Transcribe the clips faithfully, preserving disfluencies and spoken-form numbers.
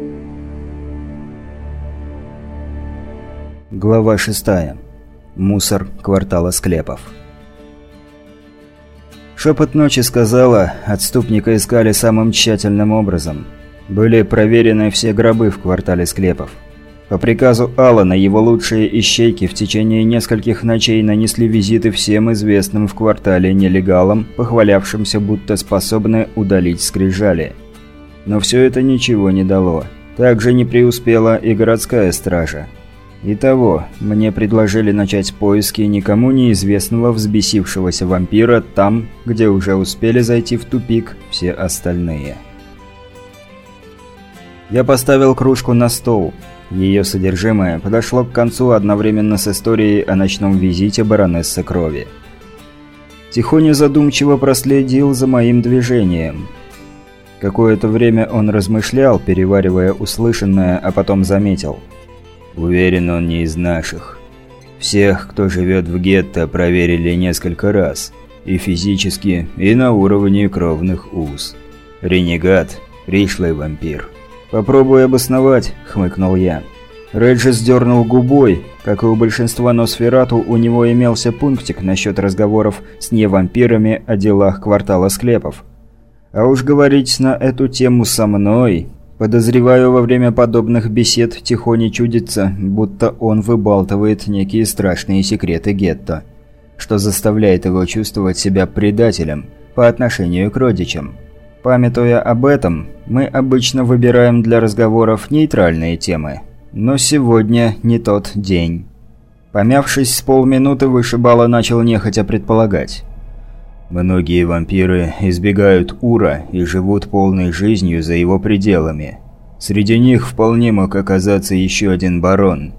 Глава шестая. Мусор квартала склепов. Шепот ночи сказала, отступника искали самым тщательным образом. Были проверены все гробы в квартале склепов. По приказу Алана его лучшие ищейки в течение нескольких ночей нанесли визиты всем известным в квартале нелегалам, похвалявшимся, будто способны удалить скрижали. Но все это ничего не дало. Также не преуспела и городская стража. Итого, мне предложили начать поиски никому неизвестного взбесившегося вампира там, где уже успели зайти в тупик все остальные. Я поставил кружку на стол. Ее содержимое подошло к концу одновременно с историей о ночном визите баронессы Крови. Тихоня задумчиво проследил за моим движением. Какое-то время он размышлял, переваривая услышанное, а потом заметил. Уверен, он не из наших. Всех, кто живет в гетто, проверили несколько раз. И физически, и на уровне кровных уз. Ренегат, пришлый вампир. «Попробуй обосновать», — хмыкнул я. Реджис дернул губой. Как и у большинства Носферату, у него имелся пунктик насчет разговоров с невампирами о делах квартала склепов. А уж говорить на эту тему со мной... Подозреваю, во время подобных бесед Тихоне чудится, будто он выбалтывает некие страшные секреты гетто, что заставляет его чувствовать себя предателем по отношению к родичам. Памятуя об этом, мы обычно выбираем для разговоров нейтральные темы. Но сегодня не тот день. Помявшись с полминуты, вышибала начал нехотя предполагать. Многие вампиры избегают Ура и живут полной жизнью за его пределами. Среди них вполне мог оказаться еще один барон.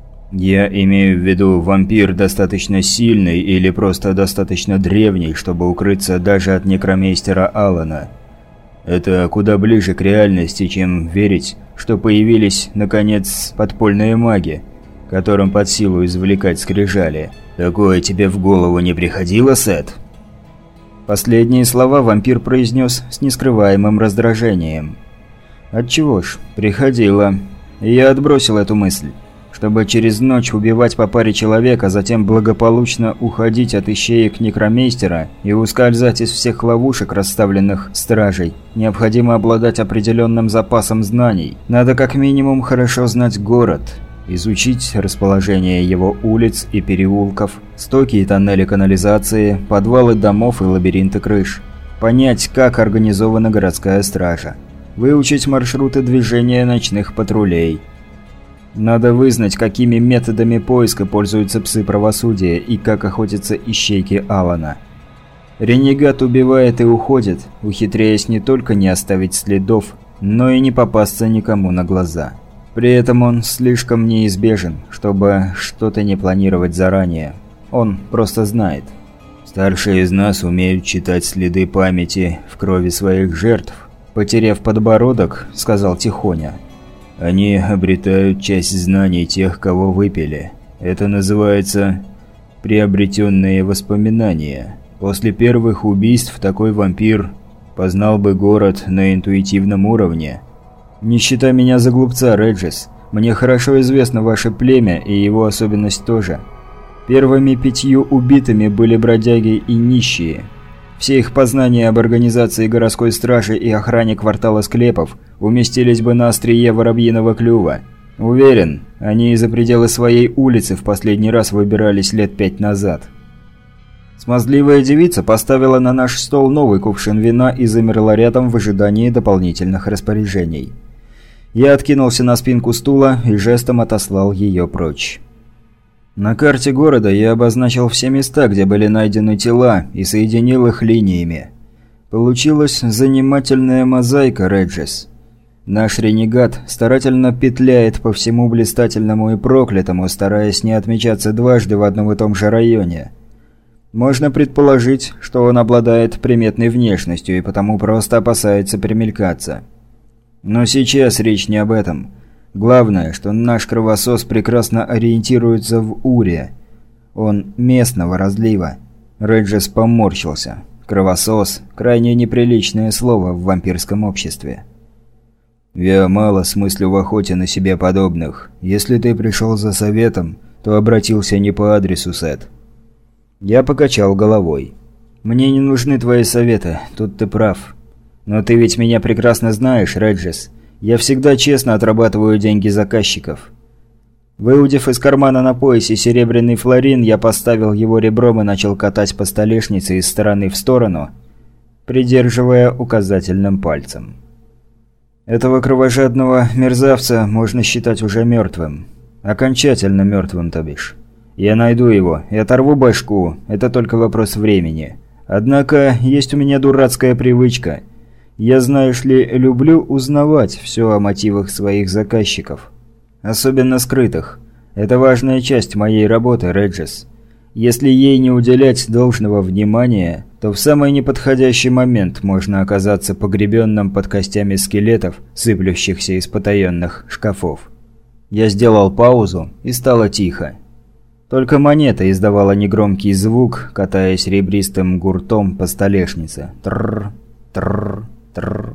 Я имею в виду вампир достаточно сильный или просто достаточно древний, чтобы укрыться даже от некромейстера Алана. Это куда ближе к реальности, чем верить, что появились, наконец, подпольные маги, которым под силу извлекать скрижали. Такое тебе в голову не приходило, Сет? Последние слова вампир произнес с нескрываемым раздражением. Отчего ж, приходило. И я отбросил эту мысль. Чтобы через ночь убивать по паре человек, а затем благополучно уходить от ищеек некромейстера и ускользать из всех ловушек, расставленных стражей, необходимо обладать определенным запасом знаний. Надо как минимум хорошо знать город, изучить расположение его улиц и переулков, стоки и тоннели канализации, подвалы домов и лабиринты крыш. Понять, как организована городская стража. Выучить маршруты движения ночных патрулей. Надо вызнать, какими методами поиска пользуются псы правосудия и как охотятся ищейки Алана. Ренегат убивает и уходит, ухитряясь не только не оставить следов, но и не попасться никому на глаза. При этом он слишком неизбежен, чтобы что-то не планировать заранее. Он просто знает. Старшие из нас умеют читать следы памяти в крови своих жертв. Потеряв подбородок, сказал Тихоня. Они обретают часть знаний тех, кого выпили. Это называется приобретенные воспоминания. После первых убийств такой вампир познал бы город на интуитивном уровне. «Не считай меня за глупца, Реджис. Мне хорошо известно ваше племя и его особенность тоже. Первыми пятью убитыми были бродяги и нищие. Все их познания об организации городской стражи и охране квартала склепов уместились бы на острие воробьиного клюва. Уверен, они из-за пределы своей улицы в последний раз выбирались лет пять назад». Смазливая девица поставила на наш стол новый кувшин вина и замерла рядом в ожидании дополнительных распоряжений. Я откинулся на спинку стула и жестом отослал ее прочь. На карте города я обозначил все места, где были найдены тела, и соединил их линиями. Получилась занимательная мозаика, Реджис. Наш ренегат старательно петляет по всему блистательному и проклятому, стараясь не отмечаться дважды в одном и том же районе. Можно предположить, что он обладает приметной внешностью и потому просто опасается примелькаться. Но сейчас речь не об этом. Главное, что наш кровосос прекрасно ориентируется в Уре. Он местного разлива. Реджис поморщился. Кровосос – крайне неприличное слово в вампирском обществе. «Я мало смыслю в охоте на себе подобных. Если ты пришел за советом, то обратился не по адресу, Сет». Я покачал головой. «Мне не нужны твои советы, тут ты прав. Но ты ведь меня прекрасно знаешь, Реджис. Я всегда честно отрабатываю деньги заказчиков». Выудив из кармана на поясе серебряный флорин, я поставил его ребром и начал катать по столешнице из стороны в сторону, придерживая указательным пальцем. Этого кровожадного мерзавца можно считать уже мертвым. Окончательно мертвым, то бишь. Я найду его и оторву башку, это только вопрос времени. Однако, есть у меня дурацкая привычка. Я, знаешь ли, люблю узнавать все о мотивах своих заказчиков. Особенно скрытых. Это важная часть моей работы, Реджис. Если ей не уделять должного внимания, то в самый неподходящий момент можно оказаться погребенным под костями скелетов, сыплющихся из потаенных шкафов. Я сделал паузу, и стало тихо. Только монета издавала негромкий звук, катаясь ребристым гуртом по столешнице. Трррр, трррр, трррр.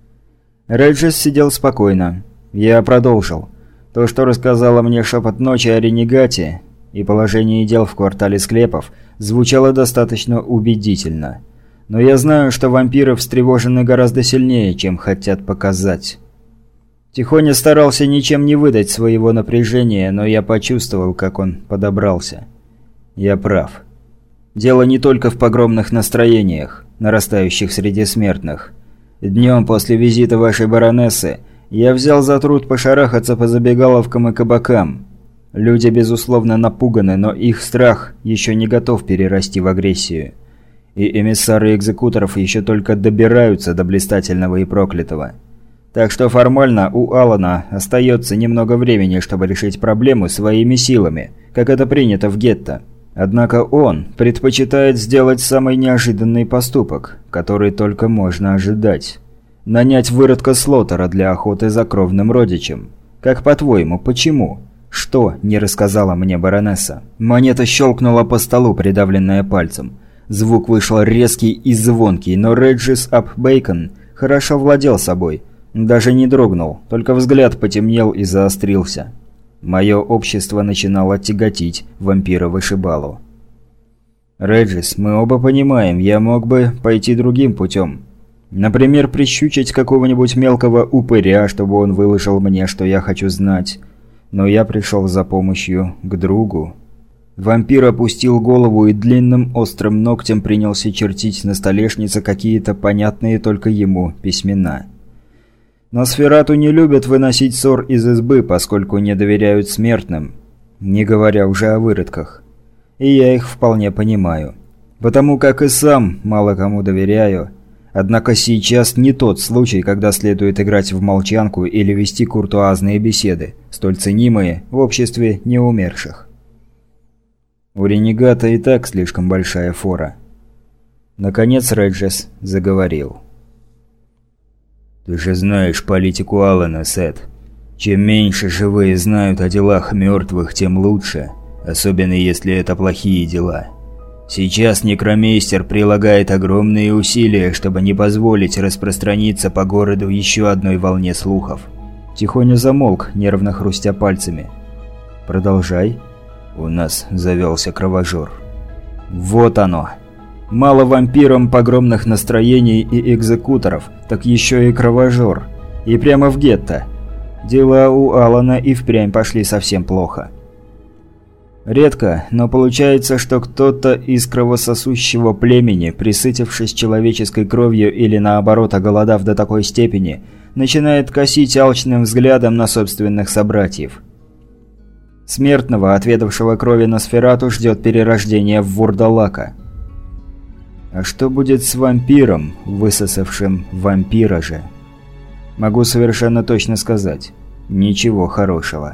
Реджис сидел спокойно. Я продолжил. То, что рассказала мне шепот ночи о ренегате и положении дел в квартале склепов, звучало достаточно убедительно. Но я знаю, что вампиры встревожены гораздо сильнее, чем хотят показать. Тихоня старался ничем не выдать своего напряжения, но я почувствовал, как он подобрался. Я прав. Дело не только в погромных настроениях, нарастающих среди смертных. Днем после визита вашей баронессы я взял за труд пошарахаться по забегаловкам и кабакам. Люди, безусловно, напуганы, но их страх еще не готов перерасти в агрессию. И эмиссары экзекуторов еще только добираются до блистательного и проклятого. Так что формально у Алана остается немного времени, чтобы решить проблему своими силами, как это принято в гетто. Однако он предпочитает сделать самый неожиданный поступок, который только можно ожидать. Нанять выродка Слотера для охоты за кровным родичем. Как по-твоему, почему? Что не рассказала мне баронесса? Монета щелкнула по столу, придавленная пальцем. Звук вышел резкий и звонкий, но Реджис Ап Бейкон хорошо владел собой. Даже не дрогнул, только взгляд потемнел и заострился. Мое общество начинало тяготить вампира-вышибалу. «Реджис, мы оба понимаем, я мог бы пойти другим путем. Например, прищучить какого-нибудь мелкого упыря, чтобы он выложил мне, что я хочу знать. Но я пришел за помощью к другу». Вампир опустил голову и длинным острым ногтем принялся чертить на столешнице какие-то понятные только ему письмена. Носферату не любят выносить ссор из избы, поскольку не доверяют смертным, не говоря уже о выродках. И я их вполне понимаю. Потому как и сам мало кому доверяю. Однако сейчас не тот случай, когда следует играть в молчанку или вести куртуазные беседы, столь ценимые в обществе неумерших. У ренегата и так слишком большая фора. Наконец Реджис заговорил. «Ты же знаешь политику Алана, Сет. Чем меньше живые знают о делах мертвых, тем лучше, особенно если это плохие дела. Сейчас некромейстер прилагает огромные усилия, чтобы не позволить распространиться по городу еще одной волне слухов». Тихоня замолк, нервно хрустя пальцами. «Продолжай». «У нас завелся кровожор». «Вот оно! Мало вампирам погромных настроений и экзекуторов, так еще и кровожор. И прямо в гетто. Дела у Алана и впрямь пошли совсем плохо. Редко, но получается, что кто-то из кровососущего племени, присытившись человеческой кровью или наоборот оголодав до такой степени, начинает косить алчным взглядом на собственных собратьев. Смертного, отведавшего крови Носферату, ждет перерождение в вурдалака. А что будет с вампиром, высосавшим вампира же? Могу совершенно точно сказать. Ничего хорошего.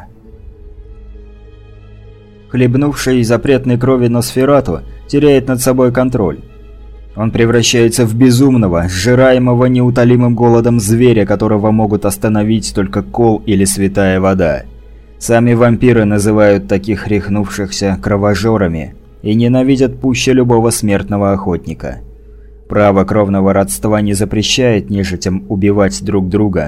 Хлебнувший запретной крови Носферату теряет над собой контроль. Он превращается в безумного, сжираемого неутолимым голодом зверя, которого могут остановить только кол или святая вода. Сами вампиры называют таких рехнувшихся кровожорами и ненавидят пуще любого смертного охотника. Право кровного родства не запрещает нежитям убивать друг друга,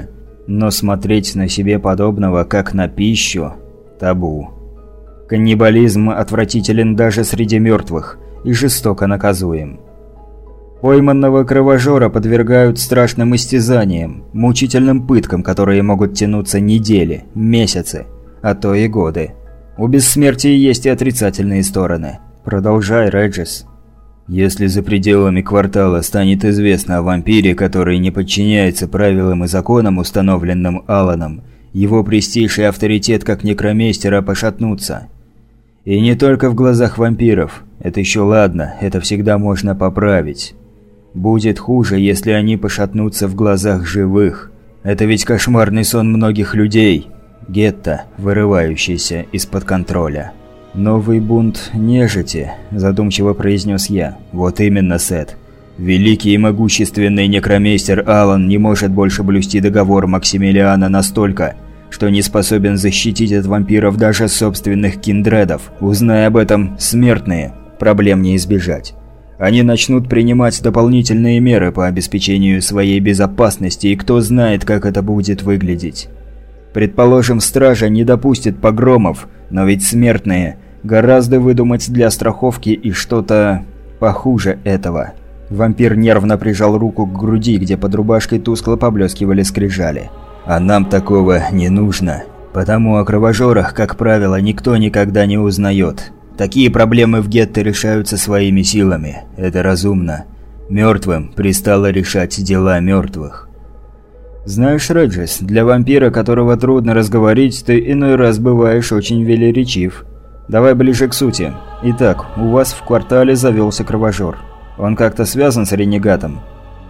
Но смотреть на себе подобного, как на пищу – табу. Каннибализм отвратителен даже среди мертвых и жестоко наказуем. Пойманного кровожора подвергают страшным истязаниям, мучительным пыткам, которые могут тянуться недели, месяцы, а то и годы. У бессмертия есть и отрицательные стороны. Продолжай, Реджис. Если за пределами квартала станет известно о вампире, который не подчиняется правилам и законам, установленным Аланом, его престиж и авторитет как некромейстера пошатнутся. И не только в глазах вампиров. Это еще ладно, это всегда можно поправить. Будет хуже, если они пошатнутся в глазах живых. Это ведь кошмарный сон многих людей. Гетто, вырывающийся из-под контроля. «Новый бунт нежити», – задумчиво произнес я. «Вот именно, Сет. Великий и могущественный некромейстер Алан не может больше блюсти договор Максимилиана настолько, что не способен защитить от вампиров даже собственных киндредов. Узная об этом смертные, проблем не избежать. Они начнут принимать дополнительные меры по обеспечению своей безопасности, и кто знает, как это будет выглядеть. Предположим, стража не допустит погромов, но ведь смертные гораздо выдумать для страховки и что-то похуже этого». Вампир нервно прижал руку к груди, где под рубашкой тускло поблескивали скрижали. «А нам такого не нужно. Потому о кровожорах, как правило, никто никогда не узнает. Такие проблемы в гетто решаются своими силами. Это разумно. Мертвым пристало решать дела мертвых». «Знаешь, Реджис, для вампира, которого трудно разговорить, ты иной раз бываешь очень велеречив. Давай ближе к сути. Итак, у вас в квартале завелся кровожор. Он как-то связан с ренегатом?»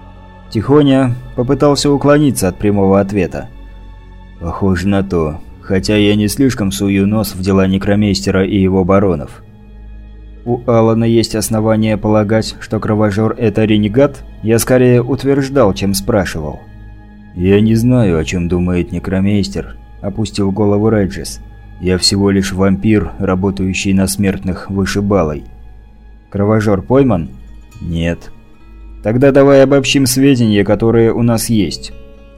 Тихоня попытался уклониться от прямого ответа. «Похоже на то. Хотя я не слишком сую нос в дела некромейстера и его баронов». «У Алана есть основания полагать, что кровожор – это ренегат?» Я скорее утверждал, чем спрашивал. «Я не знаю, о чем думает некромейстер», – опустил голову Реджис. «Я всего лишь вампир, работающий на смертных вышибалой». «Кровожор пойман?» «Нет». «Тогда давай обобщим сведения, которые у нас есть».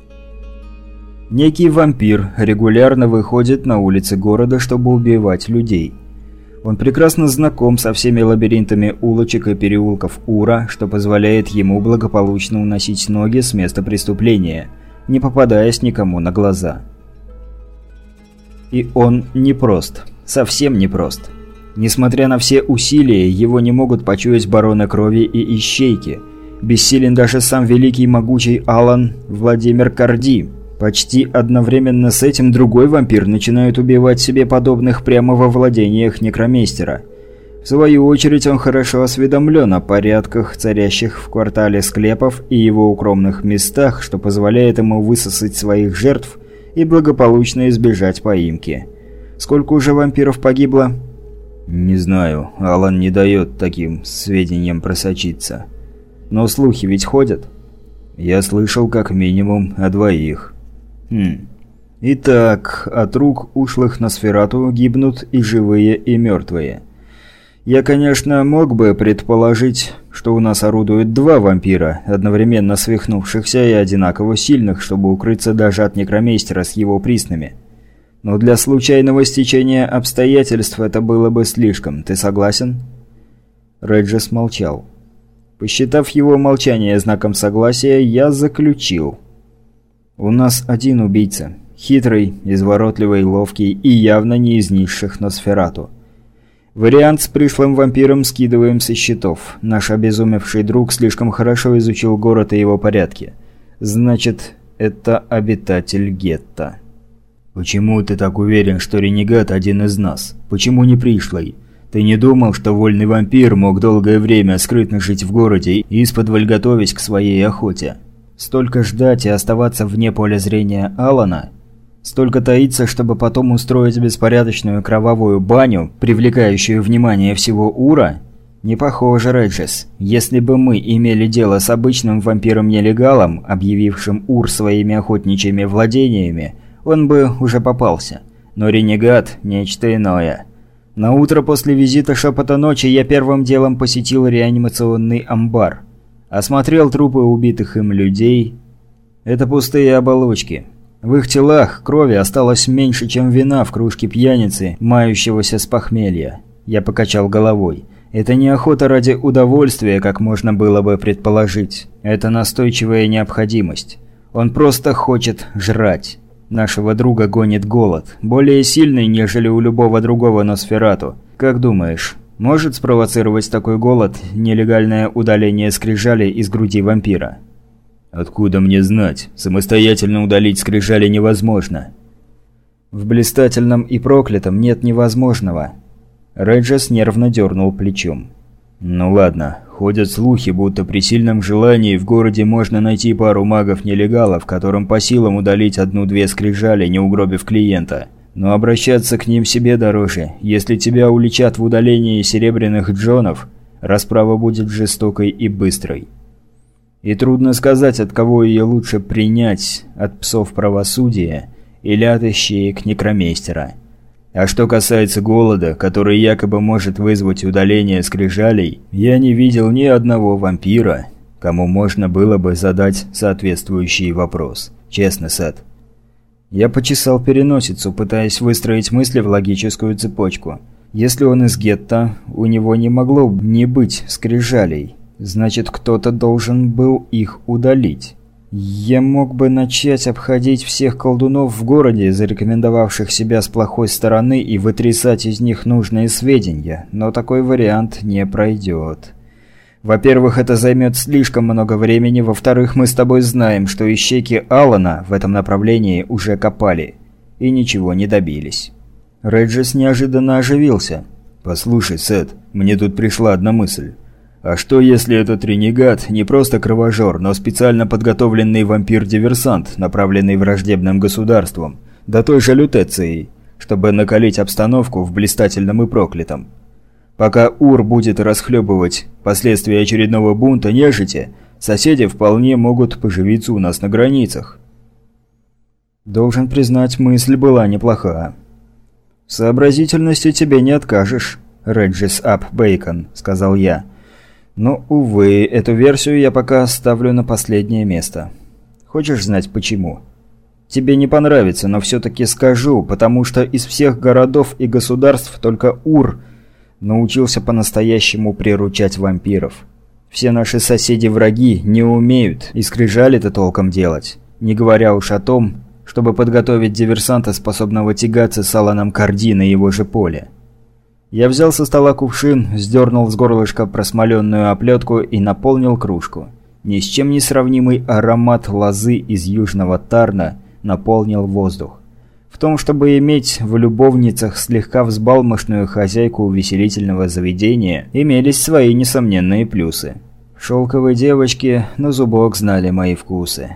Некий вампир регулярно выходит на улицы города, чтобы убивать людей. Он прекрасно знаком со всеми лабиринтами улочек и переулков Ура, что позволяет ему благополучно уносить ноги с места преступления, не попадаясь никому на глаза. И он непрост. Совсем непрост. Несмотря на все усилия, его не могут почуять бароны крови и ищейки. Бессилен даже сам великий могучий Алан Владимир Карди. Почти одновременно с этим другой вампир начинает убивать себе подобных прямо во владениях некромейстера. В свою очередь он хорошо осведомлен о порядках, царящих в квартале склепов и его укромных местах, что позволяет ему высосать своих жертв и благополучно избежать поимки. Сколько уже вампиров погибло? Не знаю, Алан не дает таким сведениям просочиться. Но слухи ведь ходят? Я слышал как минимум о двоих. Хм. Итак, от рук ушлых Носферату гибнут и живые, и мертвые. Я, конечно, мог бы предположить, что у нас орудуют два вампира, одновременно свихнувшихся и одинаково сильных, чтобы укрыться даже от некромейстера с его приснами. Но для случайного стечения обстоятельств это было бы слишком. Ты согласен?» Реджис молчал. Посчитав его молчание знаком согласия, я заключил. «У нас один убийца. Хитрый, изворотливый, ловкий и явно не из низших Носферату. Вариант с пришлым вампиром скидываем со счетов. Наш обезумевший друг слишком хорошо изучил город и его порядки. Значит, это обитатель гетто». «Почему ты так уверен, что ренегат один из нас? Почему не пришлый? Ты не думал, что вольный вампир мог долгое время скрытно жить в городе и исподволь готовясь к своей охоте? Столько ждать и оставаться вне поля зрения Алана? Столько таиться, чтобы потом устроить беспорядочную кровавую баню, привлекающую внимание всего Ура? Не похоже, Реджис. Если бы мы имели дело с обычным вампиром-нелегалом, объявившим Ур своими охотничьими владениями, он бы уже попался. Но ренегат – нечто иное. На утро после визита Шепота Ночи я первым делом посетил реанимационный амбар. Осмотрел трупы убитых им людей. Это пустые оболочки. В их телах крови осталось меньше, чем вина в кружке пьяницы, мающегося с похмелья. Я покачал головой. Это не охота ради удовольствия, как можно было бы предположить. Это настойчивая необходимость. Он просто хочет жрать. Нашего друга гонит голод, более сильный, нежели у любого другого Носферату. Как думаешь, может спровоцировать такой голод нелегальное удаление скрижали из груди вампира? Откуда мне знать? Самостоятельно удалить скрижали невозможно. В блистательном и проклятом нет невозможного. Реджес нервно дернул плечом. Ну ладно, ходят слухи, будто при сильном желании в городе можно найти пару магов-нелегалов, которым по силам удалить одну-две скрижали, не угробив клиента. Но обращаться к ним себе дороже. Если тебя уличат в удалении серебряных джонов, расправа будет жестокой и быстрой. И трудно сказать, от кого ее лучше принять, от псов правосудия или от ищеек некромейстера. А что касается голода, который якобы может вызвать удаление скрижалей, я не видел ни одного вампира, кому можно было бы задать соответствующий вопрос. Честно, Сет. Я почесал переносицу, пытаясь выстроить мысли в логическую цепочку. Если он из гетто, у него не могло не быть скрижалей. Значит, кто-то должен был их удалить. Я мог бы начать обходить всех колдунов в городе, зарекомендовавших себя с плохой стороны, и вытрясать из них нужные сведения, но такой вариант не пройдет. Во-первых, это займет слишком много времени, во-вторых, мы с тобой знаем, что ищейки Алана в этом направлении уже копали и ничего не добились. Реджес неожиданно оживился. «Послушай, Сет, мне тут пришла одна мысль. А что если этот ренегат не просто кровожор, но специально подготовленный вампир-диверсант, направленный враждебным государством, да той же Лютецией, чтобы накалить обстановку в блистательном и проклятом? Пока Ур будет расхлебывать последствия очередного бунта нежити, соседи вполне могут поживиться у нас на границах». Должен признать, мысль была неплоха. «В сообразительности тебе не откажешь, Реджис Ап Бейкон», — сказал я. Но, увы, эту версию я пока оставлю на последнее место. Хочешь знать почему? Тебе не понравится, но все-таки скажу, потому что из всех городов и государств только Ур научился по-настоящему приручать вампиров. Все наши соседи-враги не умеют и скрижали-то толком делать, не говоря уж о том, чтобы подготовить диверсанта, способного тягаться с Аланом Карди на его же поле. Я взял со стола кувшин, сдернул с горлышка просмоленную оплетку и наполнил кружку. Ни с чем не сравнимый аромат лозы из Южного Тарна наполнил воздух. В том, чтобы иметь в любовницах слегка взбалмошную хозяйку увеселительного заведения, имелись свои несомненные плюсы. Шелковые девочки на зубок знали мои вкусы.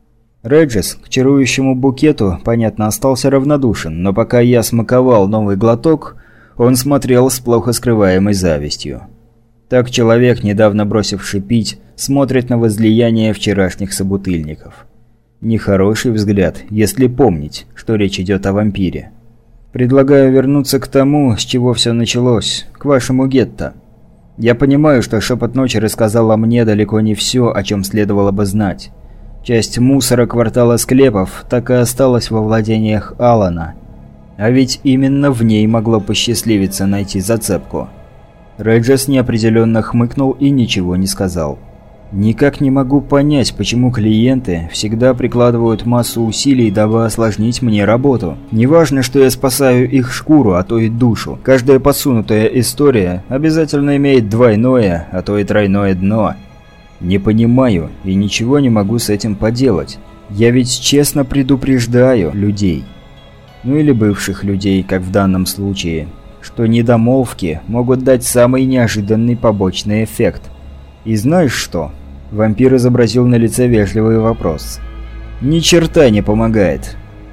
Реджес к чарующему букету, понятно, остался равнодушен, но пока я смаковал новый глоток, он смотрел с плохо скрываемой завистью. Так человек, недавно бросивший пить, смотрит на возлияние вчерашних собутыльников. Нехороший взгляд, если помнить, что речь идет о вампире. Предлагаю вернуться к тому, с чего все началось, к вашему гетто. Я понимаю, что шепот ночи рассказала мне далеко не все, о чем следовало бы знать. Часть мусора квартала склепов так и осталась во владениях Алана. А ведь именно в ней могло посчастливиться найти зацепку. Реджес неопределенно хмыкнул и ничего не сказал. Никак не могу понять, почему клиенты всегда прикладывают массу усилий, дабы осложнить мне работу. Неважно, что я спасаю их шкуру, а то и душу. Каждая подсунутая история обязательно имеет двойное, а то и тройное дно. Не понимаю и ничего не могу с этим поделать. Я ведь честно предупреждаю людей. Ну или бывших людей, как в данном случае, что недомолвки могут дать самый неожиданный побочный эффект. И знаешь что? Вампир изобразил на лице вежливый вопрос. Ни черта не помогает.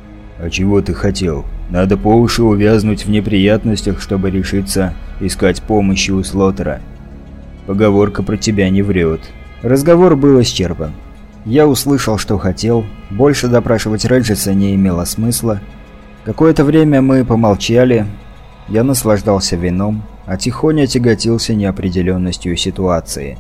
А чего ты хотел? Надо по уши увязнуть в неприятностях, чтобы решиться искать помощи у Слотера. Поговорка про тебя не врет. Разговор был исчерпан. Я услышал, что хотел, больше допрашивать Реджеса не имело смысла. Какое-то время мы помолчали, я наслаждался вином, а тихоня тяготился неопределенностью ситуации.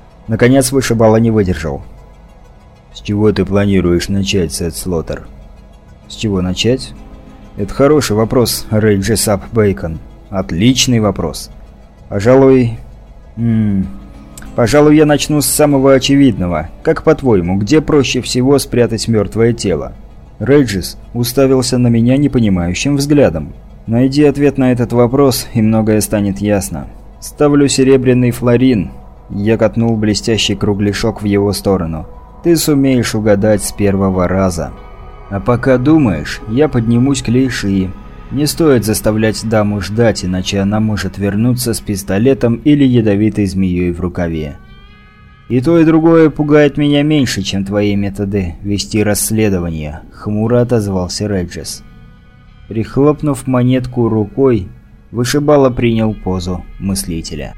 Наконец вышибала не выдержал. «С чего ты планируешь начать, Сет Слотер?» С чего начать? Это хороший вопрос, Рейджис Ап Бейкон. Отличный вопрос. Пожалуй... М -м, пожалуй, я начну с самого очевидного. Как по-твоему, где проще всего спрятать мертвое тело? Рейджис уставился на меня непонимающим взглядом. Найди ответ на этот вопрос, и многое станет ясно. Ставлю серебряный флорин. Я катнул блестящий кругляшок в его сторону. Ты сумеешь угадать с первого раза. А пока думаешь, я поднимусь к Лейши. Не стоит заставлять даму ждать, иначе она может вернуться с пистолетом или ядовитой змеей в рукаве. И то, и другое пугает меня меньше, чем твои методы вести расследование, хмуро отозвался Реджис. Прихлопнув монетку рукой, вышибала принял позу мыслителя.